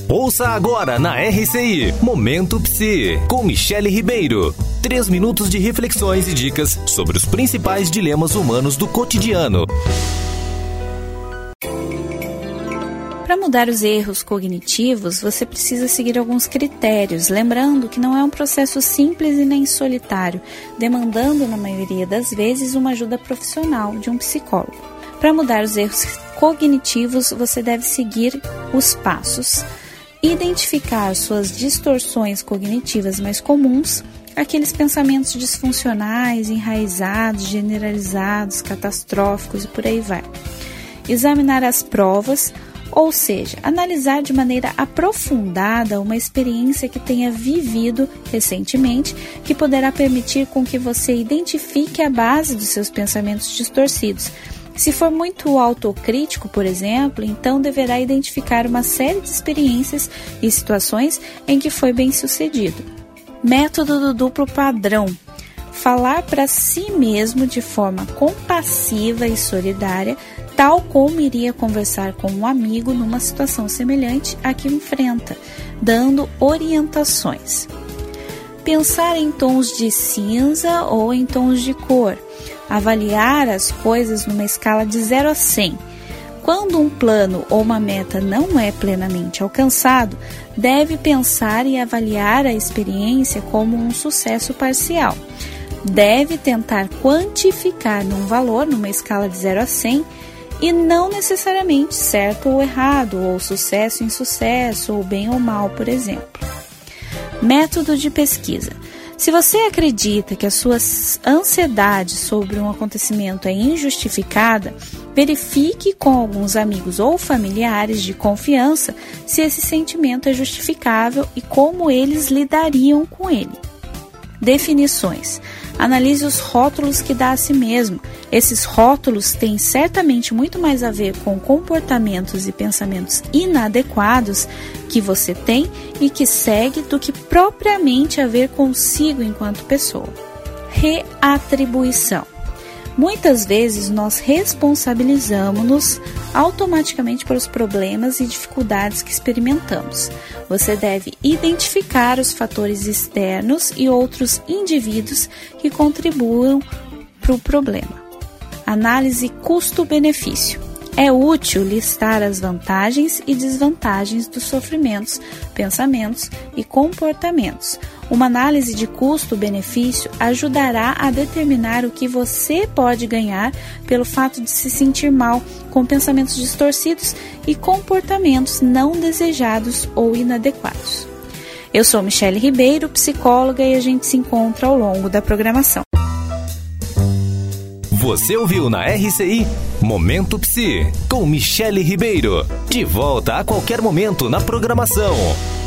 Ouça agora na RCI, Momento Psi, com Michele Ribeiro. 3 minutos de reflexões e dicas sobre os principais dilemas humanos do cotidiano. Para mudar os erros cognitivos, você precisa seguir alguns critérios, lembrando que não é um processo simples e nem solitário, demandando, na maioria das vezes, uma ajuda profissional de um psicólogo. Para mudar os erros cognitivos, você deve seguir os passos. Identificar suas distorções cognitivas mais comuns, aqueles pensamentos disfuncionais, enraizados, generalizados, catastróficos e por aí vai. Examinar as provas, ou seja, analisar de maneira aprofundada uma experiência que tenha vivido recentemente, que poderá permitir com que você identifique a base dos seus pensamentos distorcidos. Se for muito autocrítico, por exemplo, então deverá identificar uma série de experiências e situações em que foi bem sucedido. Método do duplo padrão. Falar para si mesmo de forma compassiva e solidária, tal como iria conversar com um amigo numa situação semelhante à que enfrenta, dando orientações. Pensar em tons de cinza ou em tons de cor. Avaliar as coisas numa escala de 0 a 100. Quando um plano ou uma meta não é plenamente alcançado, deve pensar e avaliar a experiência como um sucesso parcial. Deve tentar quantificar num valor, numa escala de 0 a 100, e não necessariamente certo ou errado, ou sucesso, insucesso, ou bem ou mal, por exemplo. Método de pesquisa. Se você acredita que a sua ansiedade sobre um acontecimento é injustificada, verifique com alguns amigos ou familiares de confiança se esse sentimento é justificável e como eles lidariam com ele. Definições. Analise os rótulos que dá a si mesmo. Esses rótulos têm certamente muito mais a ver com comportamentos e pensamentos inadequados que você tem e que segue do que propriamente a ver consigo enquanto pessoa. Reatribuição. Muitas vezes nós responsabilizamos-nos automaticamente pelos problemas e dificuldades que experimentamos. Você deve identificar os fatores externos e outros indivíduos que contribuam para o problema. Análise custo-benefício. É útil listar as vantagens e desvantagens dos sofrimentos, pensamentos e comportamentos. Uma análise de custo-benefício ajudará a determinar o que você pode ganhar pelo fato de se sentir mal com pensamentos distorcidos e comportamentos não desejados ou inadequados. Eu sou Michele Ribeiro, psicóloga, e a gente se encontra ao longo da programação. Você ouviu na RCI Momento Psi, com Michele Ribeiro. De volta a qualquer momento na programação.